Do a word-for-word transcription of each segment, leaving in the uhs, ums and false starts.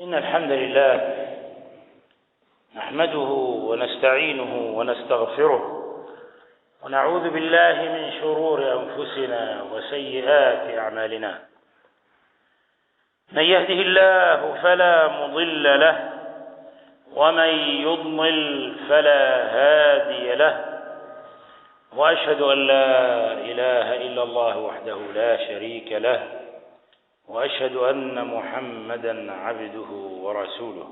إن الحمد لله نحمده ونستعينه ونستغفره ونعوذ بالله من شرور أنفسنا وسيئات أعمالنا. من يهده الله فلا مضل له ومن يضلل فلا هادي له، وأشهد أن لا إله إلا الله وحده لا شريك له، وأشهد أن محمدا عبده ورسوله.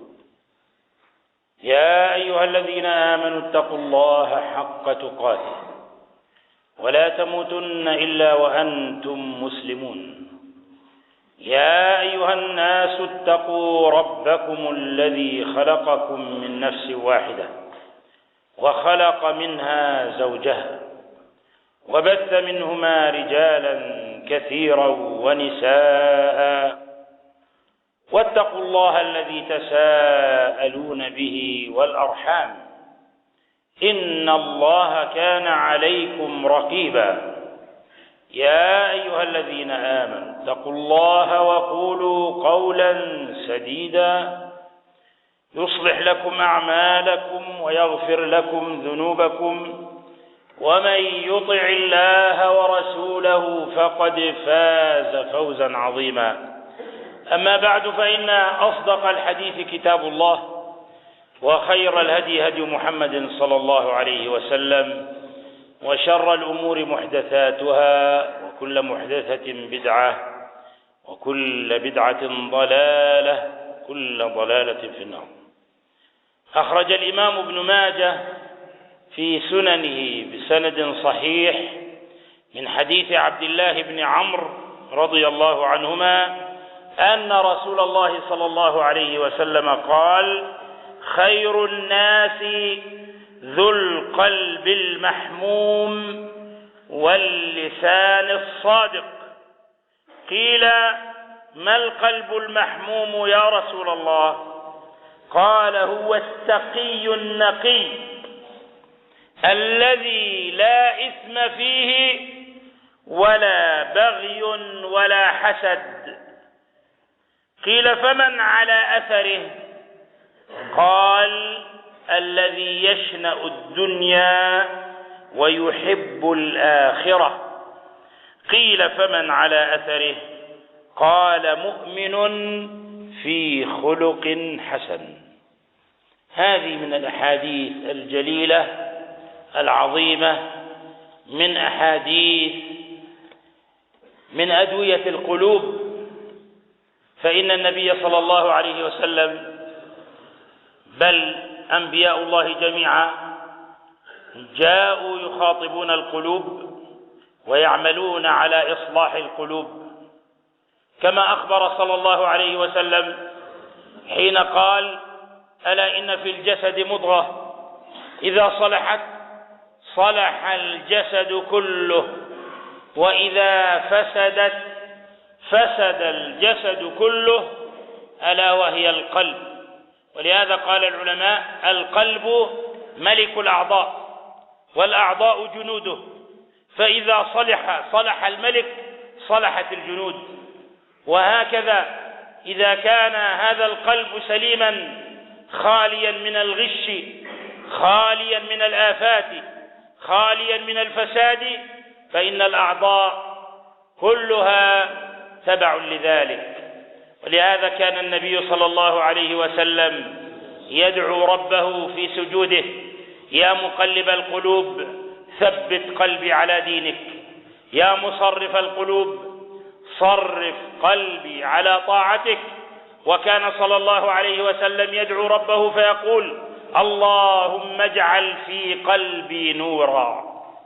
يا أيها الذين آمنوا اتقوا الله حق تقاته ولا تموتن إلا وأنتم مسلمون. يا أيها الناس اتقوا ربكم الذي خلقكم من نفس واحدة وخلق منها زوجها وبث منهما رجالا كثيرا ونساء، واتقوا الله الذي تساءلون به والأرحام إن الله كان عليكم رقيبا. يا أيها الذين آمنوا اتقوا الله وقولوا قولا سديدا يصلح لكم أعمالكم ويغفر لكم ذنوبكم، ومن يطع الله ورسوله فقد فاز فوزا عظيما. أما بعد، فإن أصدق الحديث كتاب الله، وخير الهدي هدي محمد صلى الله عليه وسلم، وشر الأمور محدثاتها، وكل محدثة بدعة، وكل بدعة ضلالة، كل ضلالة في النار. أخرج الإمام ابن ماجه في سننه بسند صحيح من حديث عبد الله بن عمرو رضي الله عنهما أن رسول الله صلى الله عليه وسلم قال: خير الناس ذو القلب المحموم واللسان الصادق. قيل: ما القلب المحموم يا رسول الله؟ قال: هو التقي النقي الذي لا إثم فيه ولا بغي ولا حسد. قيل: فمن على أثره؟ قال: الذي يشنأ الدنيا ويحب الآخرة. قيل: فمن على أثره؟ قال: مؤمن في خلق حسن. هذه من الأحاديث الجليلة العظيمة، من أحاديث من أدوية القلوب. فإن النبي صلى الله عليه وسلم، بل أنبياء الله جميعا، جاءوا يخاطبون القلوب ويعملون على إصلاح القلوب، كما أخبر صلى الله عليه وسلم حين قال: ألا إن في الجسد مضغة إذا صلحت صلح الجسد كله، وإذا فسدت فسد الجسد كله، ألا وهي القلب. ولهذا قال العلماء: القلب ملك الأعضاء، والأعضاء جنوده، فإذا صلح صلح الملك صلحت الجنود. وهكذا إذا كان هذا القلب سليما خاليا من الغش، خاليا من الآفات، خاليا من الفساد، فإن الأعضاء كلها تبع لذلك. ولهذا كان النبي صلى الله عليه وسلم يدعو ربه في سجوده: يا مقلب القلوب ثبت قلبي على دينك، يا مصرف القلوب صرف قلبي على طاعتك. وكان صلى الله عليه وسلم يدعو ربه فيقول: اللهم اجعل في قلبي نورا،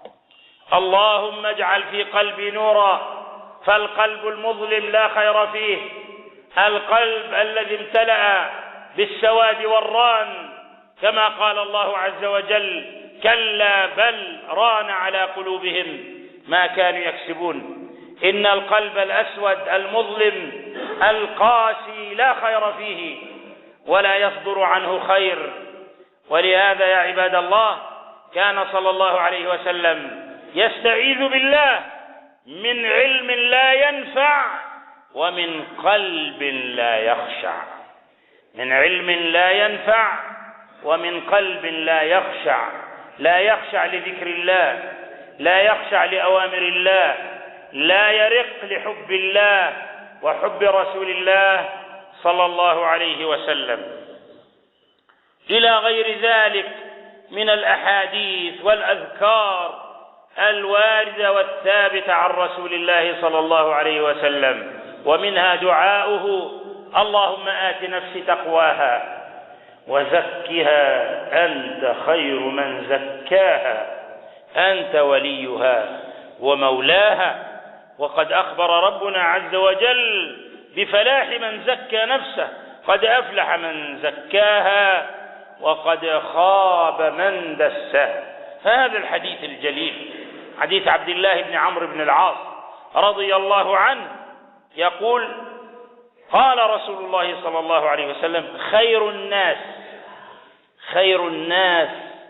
اللهم اجعل في قلبي نورا، فالقلب المظلم لا خير فيه، القلب الذي امتلأ بالسواد والران، كما قال الله عز وجل: كلا بل ران على قلوبهم ما كانوا يكسبون. إن القلب الأسود المظلم القاسي لا خير فيه ولا يصدر عنه خير. ولهذا يا عباد الله، كان صلى الله عليه وسلم يستعيذ بالله من علم لا ينفع ومن قلب لا يخشع. من علم لا ينفع ومن قلب لا يخشع، لا يخشع لذكر الله، لا يخشع لأوامر الله، لا يرق لحب الله وحب رسول الله صلى الله عليه وسلم، إلى غير ذلك من الأحاديث والأذكار الواردة والثابتة عن رسول الله صلى الله عليه وسلم، ومنها دعاؤه: اللهم آت نفسي تقواها وزكها أنت خير من زكاها أنت وليها ومولاها. وقد أخبر ربنا عز وجل بفلاح من زكى نفسه: قد أفلح من زكاها وقد خاب من دساها. هذا الحديث الجليل حديث عبد الله بن عمرو بن العاص رضي الله عنه يقول: قال رسول الله صلى الله عليه وسلم: خير الناس خير الناس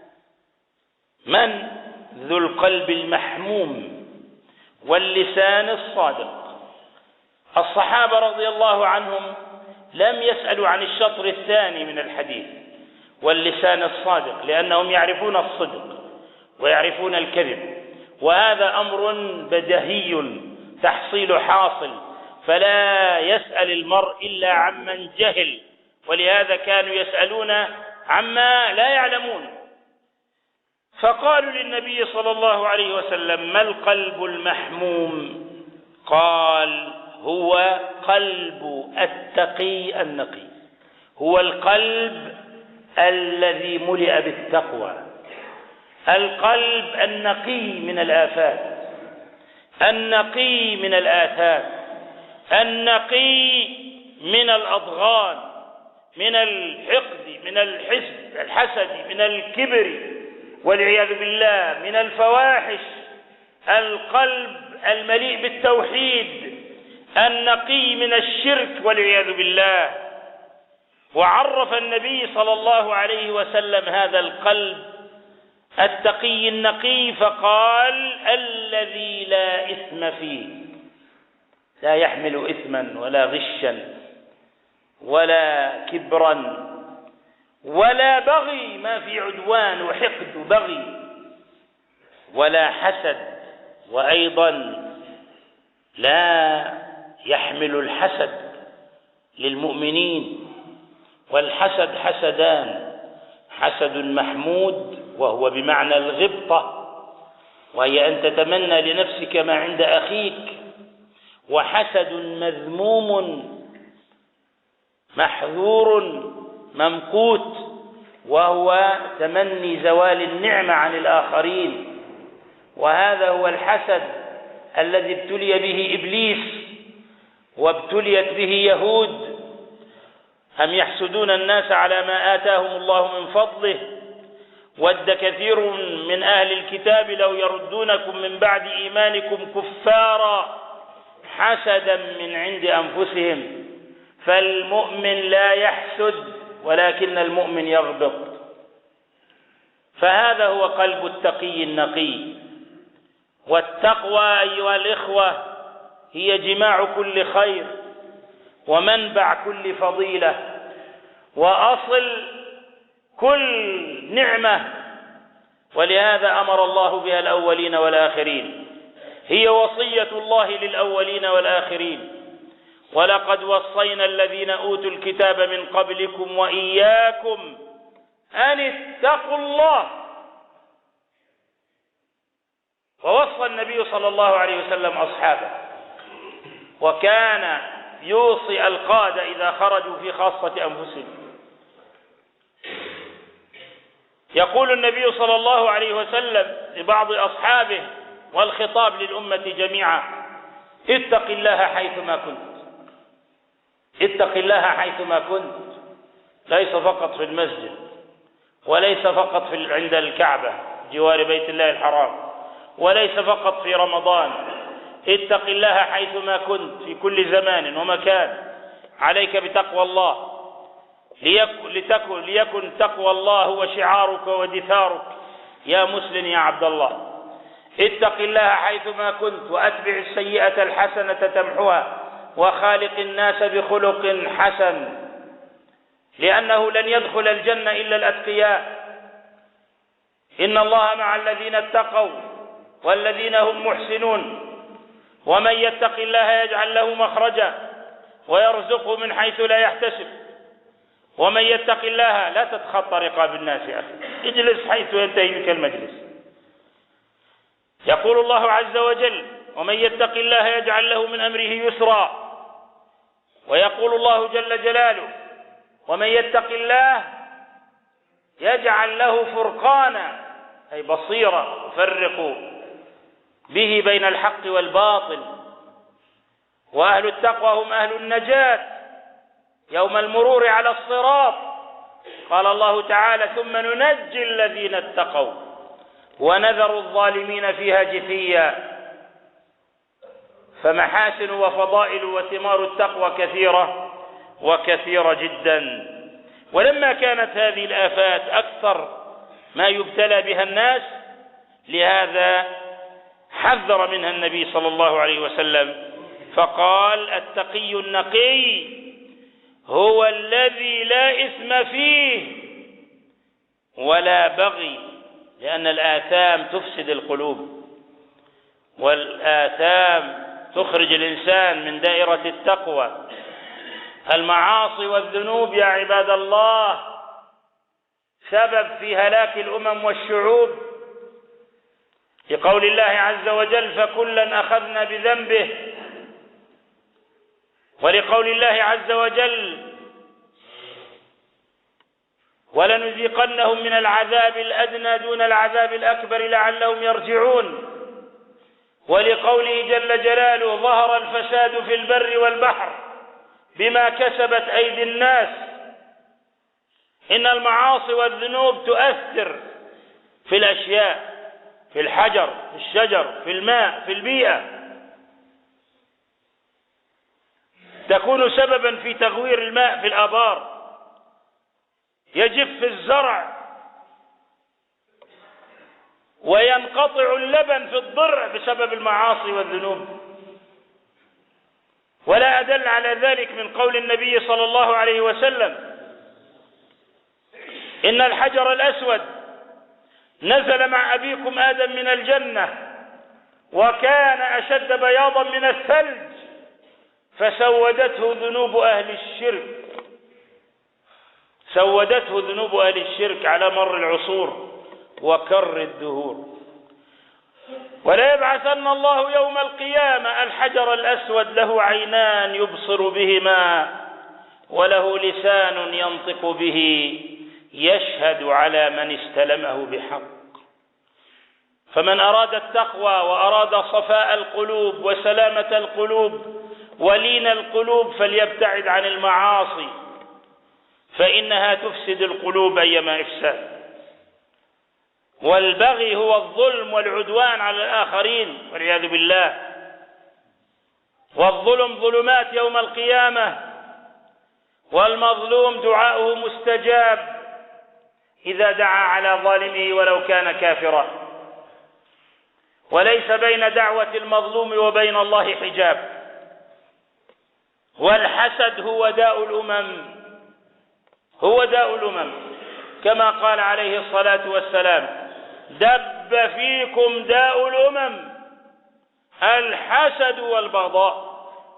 من ذو القلب المحموم واللسان الصادق. الصحابة رضي الله عنهم لم يسألوا عن الشطر الثاني من الحديث واللسان الصادق، لأنهم يعرفون الصدق ويعرفون الكذب، وهذا أمر بديهي تحصيل حاصل، فلا يسأل المرء إلا عمن جهل، ولهذا كانوا يسألون عما لا يعلمون. فقالوا للنبي صلى الله عليه وسلم: ما القلب المحموم؟ قال: هو قلب التقي النقي، هو القلب الذي ملئ بالتقوى، القلب النقي من الآفات، النقي من الآثام، النقي من الأضغان، من الحقد، من الحسد الحسد، من الكبر والعياذ بالله، من الفواحش، القلب المليء بالتوحيد النقي من الشرك والعياذ بالله. وعرف النبي صلى الله عليه وسلم هذا القلب التقي النقي فقال: الذي لا إثم فيه، لا يحمل إثما ولا غشا ولا كبرا ولا بغي، ما في عدوان وحقد وبغي ولا حسد، وأيضا لا يحمل الحسد للمؤمنين. والحسد حسدان: حسد محمود وهو بمعنى الغبطة، وهي أن تتمنى لنفسك ما عند أخيك، وحسد مذموم محذور ممقوت، وهو تمني زوال النعمة عن الآخرين، وهذا هو الحسد الذي ابتلي به إبليس وابتليت به يهود: أم يحسدون الناس على ما آتاهم الله من فضله ود كثير من أهل الكتاب لو يردونكم من بعد إيمانكم كفارا حسدا من عند أنفسهم. فالمؤمن لا يحسد ولكن المؤمن يغبط. فهذا هو قلب التقي النقي. والتقوى أيها الإخوة هي جماع كل خير ومنبع كل فضيلة وأصل كل نعمة، ولهذا أمر الله بها الأولين والآخرين، هي وصية الله للأولين والآخرين: ولقد وصينا الذين أوتوا الكتاب من قبلكم وإياكم أن اتقوا الله. ووصى النبي صلى الله عليه وسلم أصحابه، وكان يوصي القادة إذا خرجوا في خاصة أنفسهم. يقول النبي صلى الله عليه وسلم لبعض أصحابه والخطاب للأمة جميعا: اتق الله حيثما كنت، اتق الله حيثما كنت، ليس فقط في المسجد، وليس فقط في عند الكعبة جوار بيت الله الحرام، وليس فقط في رمضان. اتق الله حيثما كنت في كل زمان ومكان. عليك بتقوى الله، ليكن, لتكن ليكن تقوى الله هو شعارك ودثارك يا مسلم يا عبد الله. اتق الله حيثما كنت، وأتبع السيئة الحسنة تمحها، وخالق الناس بخلق حسن. لأنه لن يدخل الجنة إلا الأتقياء. إن الله مع الذين اتقوا والذين هم محسنون، ومن يتق الله يجعل له مخرجا ويرزقه من حيث لا يحتسب. ومن يتق الله، لا تتخطى رقاب الناس يا أخي، اجلس حيث ينتهي بك المجلس. يقول الله عز وجل: ومن يتق الله يجعل له من أمره يسرا. ويقول الله جل جلاله: ومن يتق الله يجعل له فرقانا، أي بصيرة يفرق به بين الحق والباطل. وأهل التقوى هم أهل النجاة يوم المرور على الصراط. قال الله تعالى: ثم ننجي الذين اتقوا ونذر الظالمين فيها جثيا. فمحاسن وفضائل وثمار التقوى كثيرة وكثيرة جدا. ولما كانت هذه الآفات أكثر ما يبتلى بها الناس، لهذا حذر منها النبي صلى الله عليه وسلم فقال: التقي النقي هو الذي لا إثم فيه ولا بغي، لأن الآثام تفسد القلوب، والآثام تخرج الإنسان من دائرة التقوى. المعاصي والذنوب يا عباد الله سبب في هلاك الأمم والشعوب، لقول الله عز وجل: فكلا أخذنا بذنبه. ولقول الله عز وجل: ولنذيقنهم من العذاب الأدنى دون العذاب الأكبر لعلهم يرجعون. ولقوله جل جلاله: ظهر الفساد في البر والبحر بما كسبت أيدي الناس. إن المعاصي والذنوب تؤثر في الأشياء، في الحجر، في الشجر، في الماء، في البيئة، تكون سببا في تغوير الماء في الآبار، يجف الزرع وينقطع اللبن في الضرع بسبب المعاصي والذنوب. ولا أدل على ذلك من قول النبي صلى الله عليه وسلم: إن الحجر الأسود نزل مع أبيكم آدم من الجنة وكان أشد بياضا من الثلج فسودته ذنوب أهل الشرك، سودته ذنوب أهل الشرك على مر العصور وكر الدهور. ولا يبعثن الله يوم القيامة الحجر الأسود له عينان يبصر بهما وله لسان ينطق به يشهد على من استلمه بحق. فمن أراد التقوى وأراد صفاء القلوب وسلامة القلوب ولين القلوب فليبتعد عن المعاصي، فإنها تفسد القلوب أيما إفساد. والبغي هو الظلم والعدوان على الآخرين والعياذ بالله. والظلم ظلمات يوم القيامة، والمظلوم دعاؤه مستجاب إذا دعا على ظالمه ولو كان كافرا. وليس بين دعوة المظلوم وبين الله حجاب. والحسد هو داء الأمم، هو داء الأمم، كما قال عليه الصلاة والسلام: دب فيكم داء الأمم الحسد والبغضاء.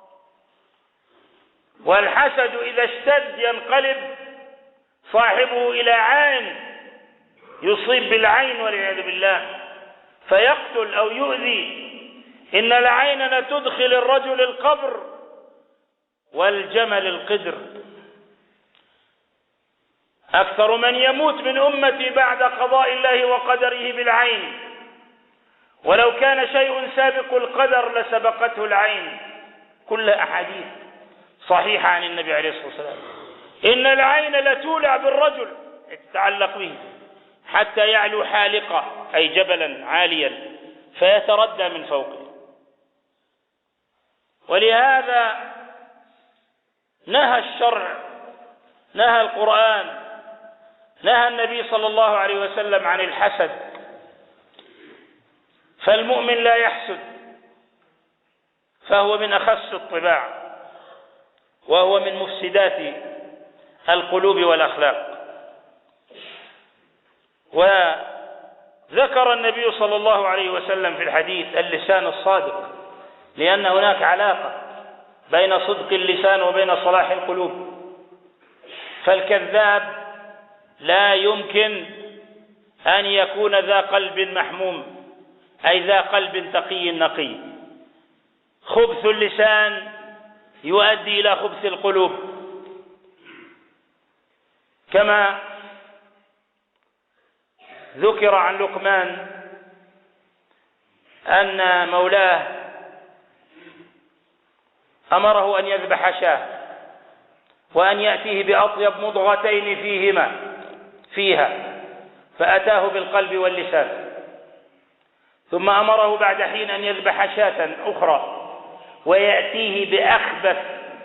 والحسد إذا اشتد ينقلب صاحبه إلى عين، يصيب بالعين والعياذ بالله فيقتل أو يؤذي. إن العين لتدخل الرجل القبر والجمل القدر. أكثر من يموت من أمتي بعد قضاء الله وقدره بالعين، ولو كان شيء سابق القدر لسبقته العين. كل أحاديث صحيحة عن النبي عليه الصلاة والسلام. إن العين لتولع بالرجل تتعلق به حتى يعلو حالقة، أي جبلا عاليا، فيتردى من فوقه. ولهذا نهى الشرع، نهى القرآن، نهى النبي صلى الله عليه وسلم عن الحسد. فالمؤمن لا يحسد، فهو من أخس الطباع، وهو من مفسدات القلوب والأخلاق. وذكر النبي صلى الله عليه وسلم في الحديث اللسان الصادق، لأن هناك علاقة بين صدق اللسان وبين صلاح القلوب. فالكذاب لا يمكن أن يكون ذا قلب محموم، أي ذا قلب تقي نقي. خبث اللسان يؤدي إلى خبث القلوب، كما ذكر عن لقمان أن مولاه أمره أن يذبح شاة وأن يأتيه بأطيب مضغتين فيهما فيها، فأتاه بالقلب واللسان. ثم أمره بعد حين أن يذبح شاة أخرى ويأتيه بأخبث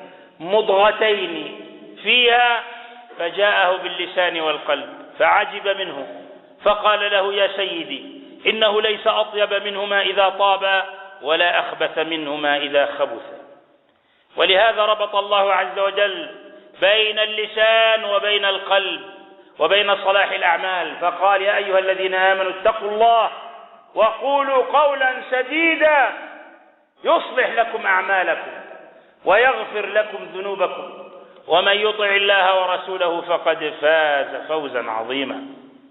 مضغتين فيها، فجاءه باللسان والقلب فعجب منه، فقال له: يا سيدي، إنه ليس أطيب منهما إذا طاب ولا أخبث منهما إذا خبث. ولهذا ربط الله عز وجل بين اللسان وبين القلب وبين صلاح الأعمال، فقال: يا أيها الذين آمنوا اتقوا الله وقولوا قولا سديدا يصلح لكم أعمالكم ويغفر لكم ذنوبكم ومن يطع الله ورسوله فقد فاز فوزا عظيما.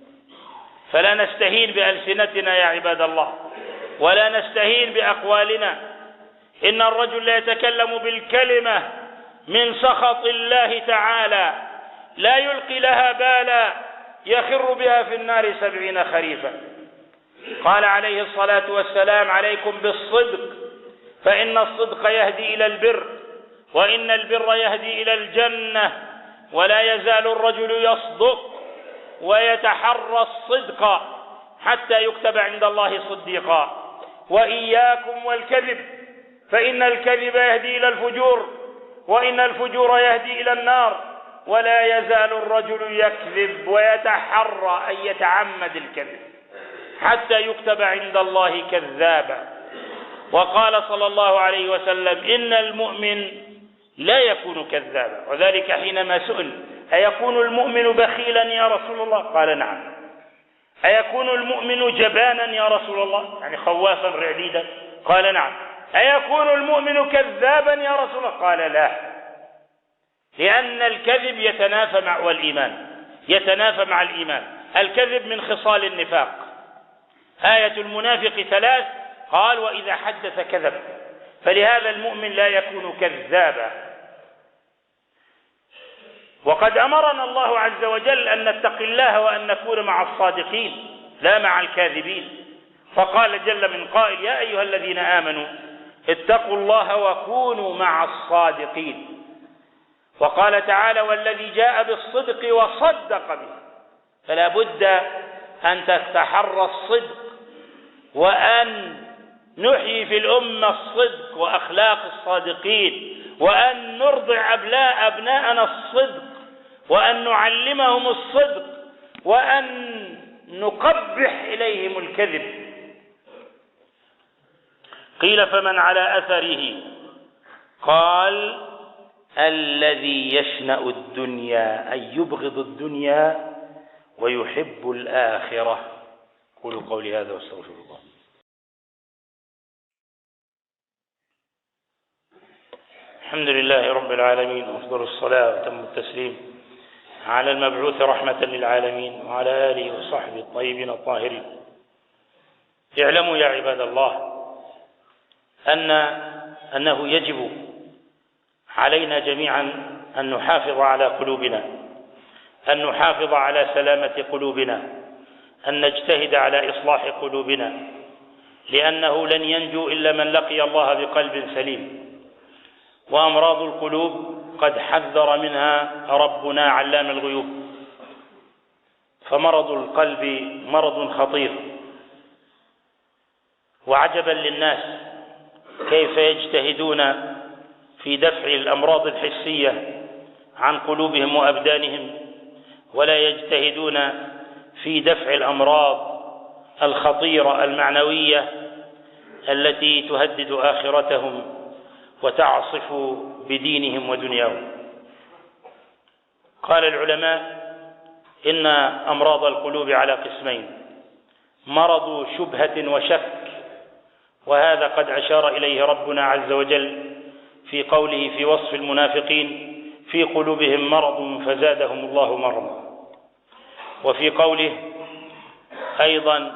فلا نستهين بألسنتنا يا عباد الله، ولا نستهين بأقوالنا. إن الرجل لا يتكلم بالكلمة من سخط الله تعالى لا يلقي لها بالا يخر بها في النار سبعين خريفا. قال عليه الصلاة والسلام: عليكم بالصدق، فإن الصدق يهدي إلى البر، وإن البر يهدي إلى الجنة. ولا يزال الرجل يصدق ويتحرى الصدق حتى يكتب عند الله صديقا. وإياكم والكذب، فإن الكذب يهدي إلى الفجور، وإن الفجور يهدي إلى النار. ولا يزال الرجل يكذب ويتحرى أن يتعمد الكذب حتى يكتب عند الله كذابا. وقال صلى الله عليه وسلم: إن المؤمن لا يكون كذابا. وذلك حينما سئل: أيكون المؤمن بخيلا يا رسول الله؟ قال: نعم. أيكون المؤمن جبانا يا رسول الله؟ يعني خوافا رعديدا؟ قال: نعم. أيكون المؤمن كذابا يا رسول الله؟ قال: لا. لأن الكذب يتنافى مع والإيمان يتنافى مع الإيمان. الكذب من خصال النفاق. آية المنافق ثلاث، قال: وإذا حدث كذب. فلهذا المؤمن لا يكون كذابا. وقد أمرنا الله عز وجل أن نتقي الله وأن نكون مع الصادقين لا مع الكاذبين. فقال جل من قائل: يا أيها الذين آمنوا اتقوا الله وكونوا مع الصادقين. وقال تعالى: والذي جاء بالصدق وصدق به. فلا بد أن تتحرى الصدق، وأن نحيي في الأمة الصدق وأخلاق الصادقين، وأن نرضع أبناء أبناءنا الصدق، وأن نعلمهم الصدق، وأن نقبح إليهم الكذب. قيل: فمن على أثره؟ قال: الذي يشنأ الدنيا، أي يبغض الدنيا ويحب الآخرة. قولوا قولي هذا واستغفر الله. الحمد لله رب العالمين، وأفضل الصلاة وأتم التسليم على المبعوث رحمة للعالمين وعلى آله وصحبه الطيبين الطاهرين. اعلموا يا عباد الله أن أنه يجب علينا جميعا أن نحافظ على قلوبنا، أن نحافظ على سلامة قلوبنا، أن نجتهد على إصلاح قلوبنا، لأنه لن ينجو إلا من لقي الله بقلب سليم. وأمراض القلوب قد حذر منها ربنا علام الغيوب. فمرض القلب مرض خطير، وعجبا للناس كيف يجتهدون في دفع الأمراض الحسية عن قلوبهم وأبدانهم، ولا يجتهدون في دفع الأمراض الخطيرة المعنوية التي تهدد آخرتهم وتعصف بدينهم ودنياهم. قال العلماء إن أمراض القلوب على قسمين: مرض شبهة وشك، وهذا قد أشار إليه ربنا عز وجل في قوله في وصف المنافقين: في قلوبهم مرض فزادهم الله مرضا، وفي قوله أيضا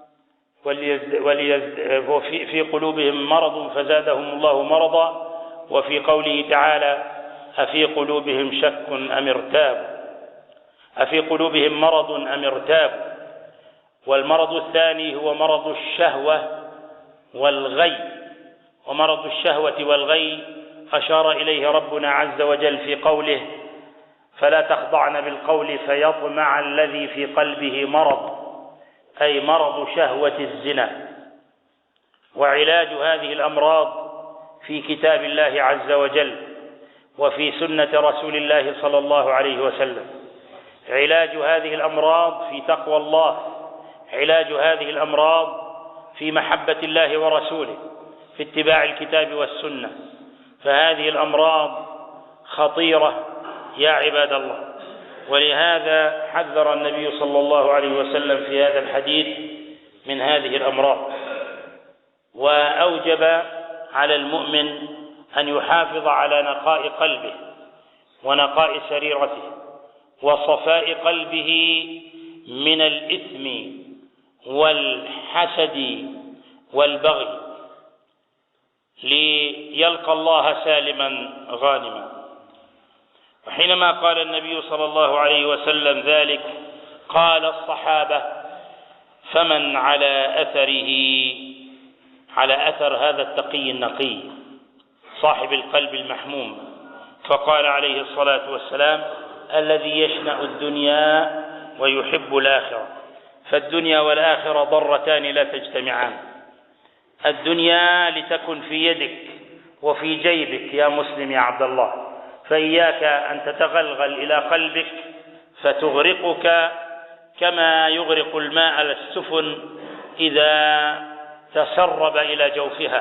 وفي في قلوبهم مرض فزادهم الله مرضا، وفي قوله تعالى: أفي قلوبهم شك أم ارتاب أفي قلوبهم مرض أم ارتاب. والمرض الثاني هو مرض الشهوة والغي، ومرض الشهوة والغي أشار إليه ربنا عز وجل في قوله: فلا تخضعن بالقول فيطمع الذي في قلبه مرض، أي مرض شهوة الزنا. وعلاج هذه الأمراض في كتاب الله عز وجل وفي سنة رسول الله صلى الله عليه وسلم. علاج هذه الأمراض في تقوى الله، علاج هذه الأمراض في محبة الله ورسوله، في اتباع الكتاب والسنة. فهذه الأمراض خطيرة يا عباد الله، ولهذا حذر النبي صلى الله عليه وسلم في هذا الحديث من هذه الأمراض، وأوجب على المؤمن أن يحافظ على نقاء قلبه ونقاء سريرته وصفاء قلبه من الإثم والحسد والبغي، ليلقى الله سالما غانما. وحينما قال النبي صلى الله عليه وسلم ذلك قال الصحابة: فمن على أثره، على أثر هذا التقي النقي صاحب القلب المحموم؟ فقال عليه الصلاة والسلام: الذي يشنأ الدنيا ويحب الآخرة. فالدنيا والآخرة ضرتان لا تجتمعان. الدنيا لتكن في يدك وفي جيبك يا مسلم يا عبد الله، فإياك أن تتغلغل إلى قلبك فتغرقك كما يغرق الماء السفن إذا تسرب إلى جوفها.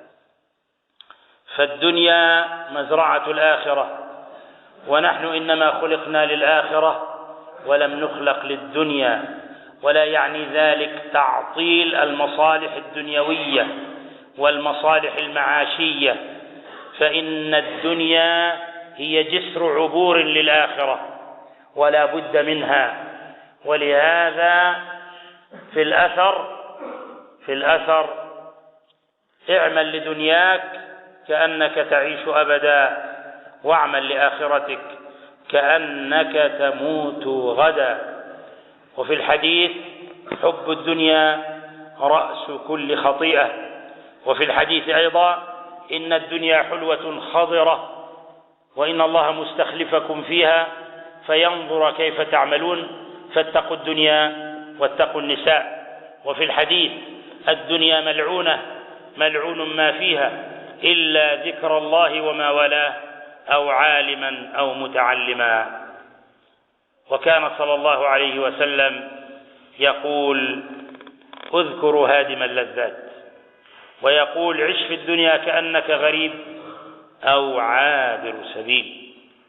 فالدنيا مزرعة الآخرة، ونحن إنما خلقنا للآخرة ولم نخلق للدنيا. ولا يعني ذلك تعطيل المصالح الدنيوية والمصالح المعاشية، فإن الدنيا هي جسر عبور للآخرة ولا بد منها. ولهذا في الأثر في الأثر اعمل لدنياك كأنك تعيش أبدا، واعمل لآخرتك كأنك تموت غدا. وفي الحديث: حب الدنيا رأس كل خطيئة. وفي الحديث أيضا: إن الدنيا حلوة خضرة وإن الله مستخلفكم فيها فينظر كيف تعملون، فاتقوا الدنيا واتقوا النساء. وفي الحديث: الدنيا ملعونة ملعون ما فيها إلا ذكر الله وما والاه أو عالما أو متعلما. وكان صلى الله عليه وسلم يقول: اذكروا هادم اللذات، ويقول: عش في الدنيا كأنك غريب أو عابر سبيل.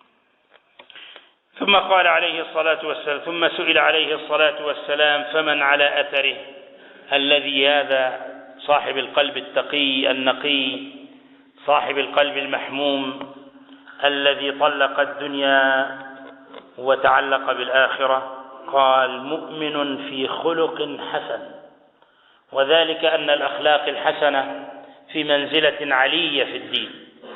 ثم قال عليه الصلاة والسلام ثم سئل عليه الصلاة والسلام: فمن على أثره؟ الذي هذا صاحب القلب التقي النقي، صاحب القلب المحموم الذي طلق الدنيا وتعلق بالآخرة. قال: مؤمن في خلق حسن. وذلك أن الأخلاق الحسنة في منزلة علية في الدين،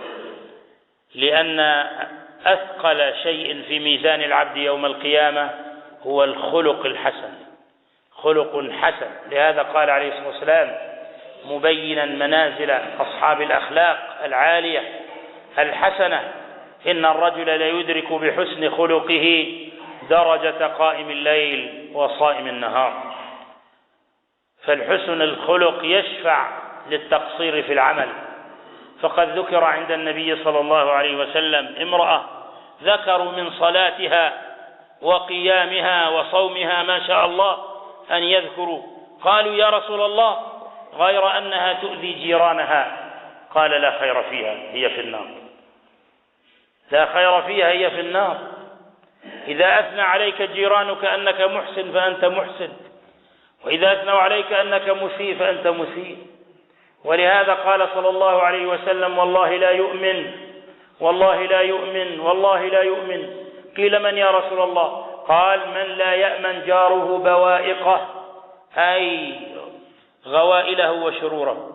لأن أثقل شيء في ميزان العبد يوم القيامة هو الخلق الحسن، خلق حسن. لهذا قال عليه الصلاة والسلام مبينا منازل أصحاب الأخلاق العالية الحسنة: إن الرجل ليدرك بحسن خلقه درجة قائم الليل وصائم النهار. فالحسن الخلق يشفع للتقصير في العمل. فقد ذكر عند النبي صلى الله عليه وسلم امرأة ذكروا من صلاتها وقيامها وصومها ما شاء الله أن يذكروا، قالوا: يا رسول الله، غير أنها تؤذي جيرانها. قال: لا خير فيها، هي في النار. لا خير فيها، هي في النار. إذا أثنى عليك جيرانك أنك محسن فأنت محسن، وإذا أثنوا عليك أنك مسيء فأنت مسيء. ولهذا قال صلى الله عليه وسلم: والله لا يؤمن، والله لا يؤمن، والله لا يؤمن. قيل: من يا رسول الله؟ قال: من لا يأمن جاره بوائقه، أي غوائله وشروره.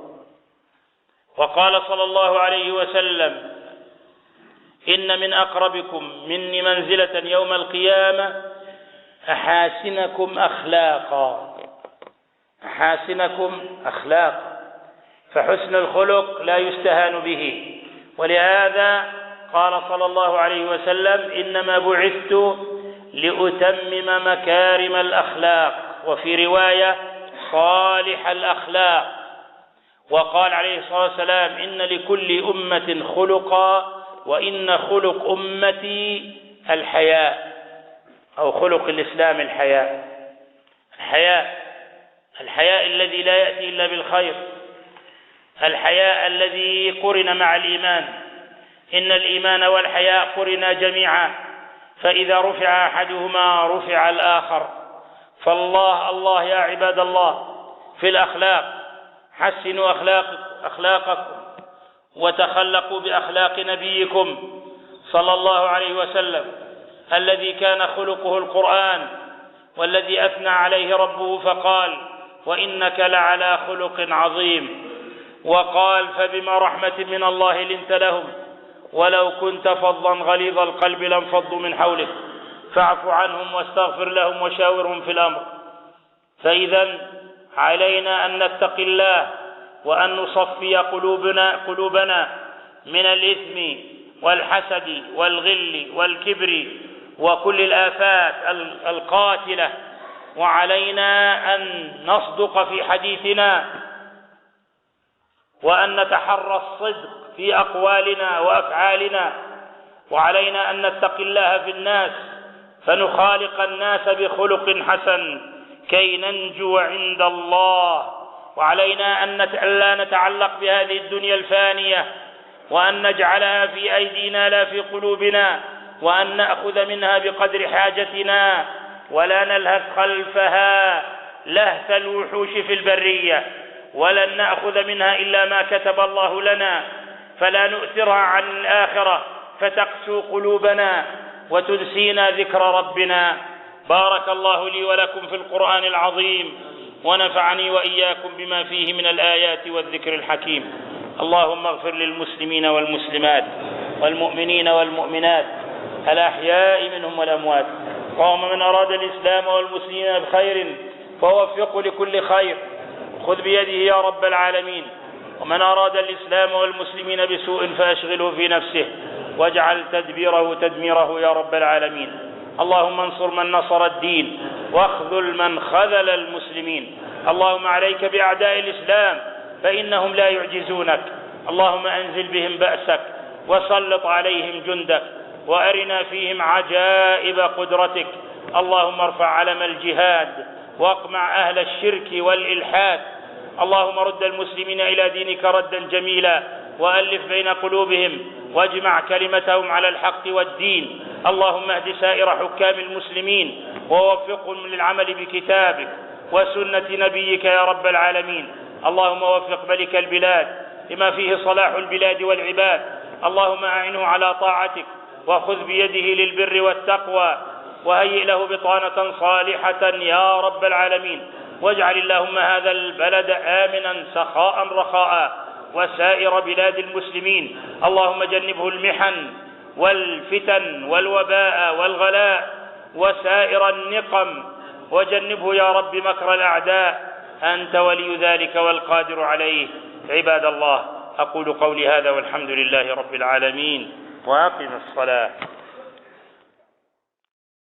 وقال صلى الله عليه وسلم: إن من أقربكم مني منزلة يوم القيامة أحاسنكم أخلاقا، أحاسنكم أخلاقا. فحسن الخلق لا يستهان به، ولهذا قال صلى الله عليه وسلم: إنما بعثت لأتمم مكارم الأخلاق، وفي رواية صالح الأخلاق. وقال عليه الصلاة والسلام: إن لكل أمة خلقا، وإن خلق أمتي الحياء، أو خلق الإسلام الحياء. الحياء الحياء الذي لا يأتي إلا بالخير، الحياء الذي قرن مع الإيمان. إن الإيمان والحياء قرنا جميعا، فإذا رفع أحدهما رفع الآخر. فالله الله يا عباد الله في الأخلاق، حسنوا أخلاق أخلاقكم وتخلقوا بأخلاق نبيكم صلى الله عليه وسلم، الذي كان خلقه القرآن، والذي أثنى عليه ربه فقال: وإنك لعلى خلق عظيم. وقال: فبما رحمة من الله لنت لهم، ولو كنت فظا غليظ القلب لانفضوا من حولك، فاعف عنهم واستغفر لهم وشاورهم في الأمر. فإذا علينا أن نتقي الله، وأن نصفي قلوبنا قلوبنا من الإثم والحسد والغل والكبر وكل الآفات القاتلة. وعلينا أن نصدق في حديثنا، وأن نتحرى الصدق في أقوالنا وأفعالنا. وعلينا أن نتقي الله في الناس، فنخالق الناس بخلق حسن كي ننجو عند الله. وعلينا أن لا نتعلق بهذه الدنيا الفانية، وأن نجعلها في أيدينا لا في قلوبنا، وأن نأخذ منها بقدر حاجتنا، ولا نلهث خلفها لهث الوحوش في البرية، ولن نأخذ منها إلا ما كتب الله لنا، فلا نؤثرها عن الآخرة فتقسو قلوبنا وتنسينا ذكر ربنا. بارك الله لي ولكم في القرآن العظيم، ونفعني وإياكم بما فيه من الآيات والذكر الحكيم. اللهم اغفر للمسلمين والمسلمات والمؤمنين والمؤمنات الأحياء منهم والأموات. اللهم من أراد الإسلام والمسلمين بخير فوفقه لكل خير، خذ بيده يا رب العالمين. ومن أراد الإسلام والمسلمين بسوء فأشغله في نفسه، واجعل تدبيره تدميره يا رب العالمين. اللهم انصر من نصر الدين، واخذل من خذل المسلمين. اللهم عليك بأعداء الإسلام فإنهم لا يعجزونك. اللهم أنزل بهم بأسك، وسلط عليهم جندك، وأرنا فيهم عجائب قدرتك. اللهم ارفع علم الجهاد، واقمع أهل الشرك والإلحاد. اللهم رد المسلمين إلى دينك ردا جميلا، وألف بين قلوبهم، واجمع كلمتهم على الحق والدين. اللهم اهد سائر حكام المسلمين، ووفقهم للعمل بكتابك وسنة نبيك يا رب العالمين. اللهم وفق ملك البلاد لما فيه صلاح البلاد والعباد. اللهم أعنه على طاعتك، وخذ بيده للبر والتقوى، وهيئ له بطانة صالحة يا رب العالمين. واجعل اللهم هذا البلد آمنا سخاء رخاء، وسائر بلاد المسلمين. اللهم جنبه المحن والفتن والوباء والغلاء وسائر النقم، وجنبه يا رب مكر الأعداء. أنت ولي ذلك والقادر عليه. عباد الله، أقول قولي هذا والحمد لله رب العالمين، وأقم الصلاة.